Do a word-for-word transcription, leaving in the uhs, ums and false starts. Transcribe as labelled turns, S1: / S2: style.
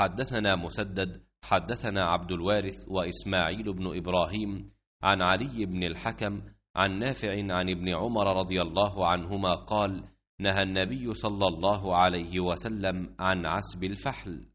S1: حدثنا مسدد حدثنا عبد الوارث وإسماعيل بن إبراهيم عن علي بن الحكم عن نافع عن ابن عمر رضي الله عنهما قال: نهى النبي صلى الله عليه وسلم عن عسب الفحل.